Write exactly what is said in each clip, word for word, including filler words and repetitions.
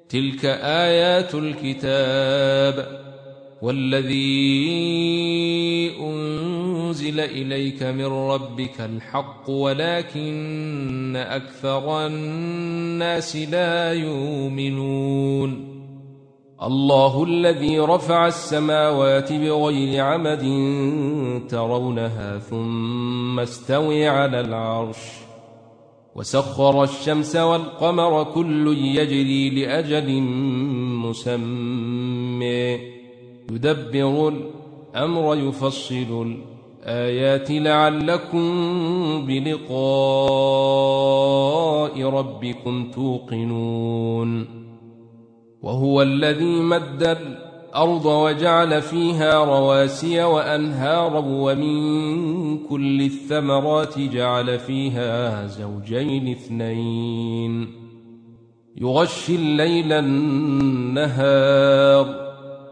تلك آيات الكتاب والذي أنزل إليك من ربك الحق ولكن أكثر الناس لا يؤمنون الله الذي رفع السماوات بغير عمد ترونها ثم استوى على العرش وسخر الشمس والقمر كل يجري لأجل مسمى يدبر الأمر يفصل الآيات لعلكم بلقاء ربكم توقنون وهو الذي مد الأرض وجعل فيها رواسي وأنهارا ومن كل الثمرات جعل فيها زوجين اثنين يغشي الليل النهار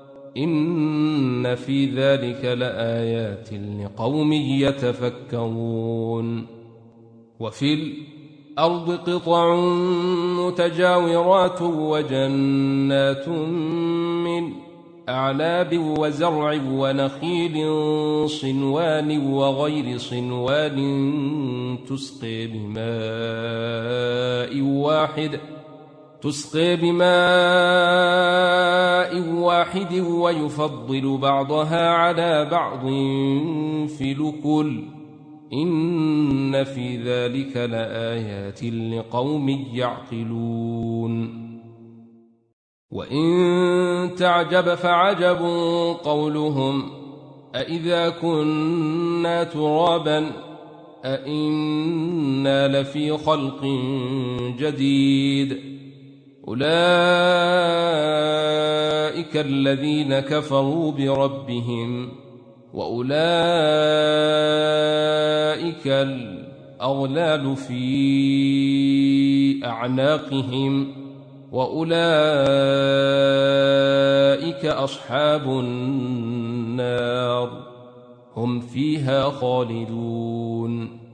إن في ذلك لآيات لقوم يتفكرون وفي الأرض قطع متجاورات وجنات من أعناب وزرع ونخيل صنوان وغير صنوان تسقي بماء واحد تسقي بماء واحد ويفضل بعضها على بعض في الأكل إن في ذلك لآيات لقوم يعقلون وإن تعجب فعجب قولهم أإذا كنا ترابا أإنا لفي خلق جديد أولئك الذين كفروا بربهم وأولئك الأغلال في أعناقهم وأولئك أصحاب النار هم فيها خالدون